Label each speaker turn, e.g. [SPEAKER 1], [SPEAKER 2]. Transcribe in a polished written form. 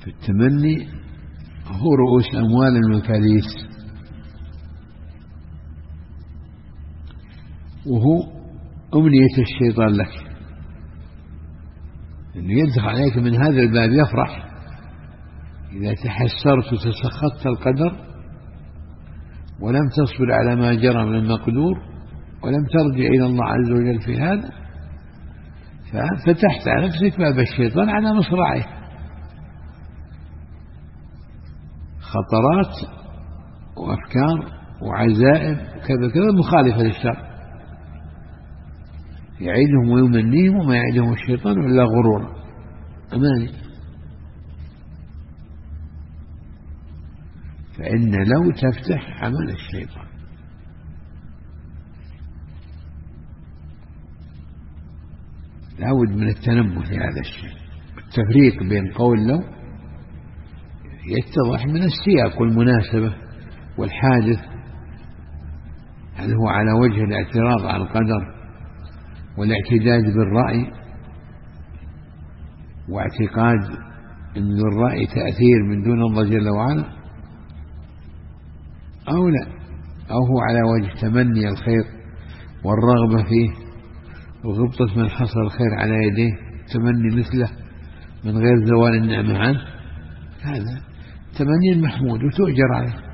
[SPEAKER 1] في التمني هو رؤوس أموال المفاليس، وهو أمنية الشيطان لك، إنه يدخل عليك من هذا الباب، يفرح إذا تحسرت وتسخطت القدر ولم تصبر على ما جرى من المقدور ولم ترجع إلى الله عز وجل في هذا، ففتحت على نفسك باب الشيطان على مصراعيه، خطرات وأفكار وعزائم كذا كذا مخالفة للشرع، يعيدهم ويمنيهم وما يعيدهم الشيطان إلا غرورا، أماني. فإن لو تفتح عمل الشيطان. لابد من التنبه لهذا الشيء، التفريق بين قول لو يتضح من السياق والمناسبة والحادث، هل هو على وجه الاعتراض على القدر والاعتداد بالرأي واعتقاد أن للرأي تأثير من دون الله جل وعلا، أو لا، أو هو على وجه تمني الخير والرغبة فيه وغبطة من حصل الخير على يديه تمني مثله من غير زوال النعمة عنه، هذا تمني محمود وتؤجر عليه.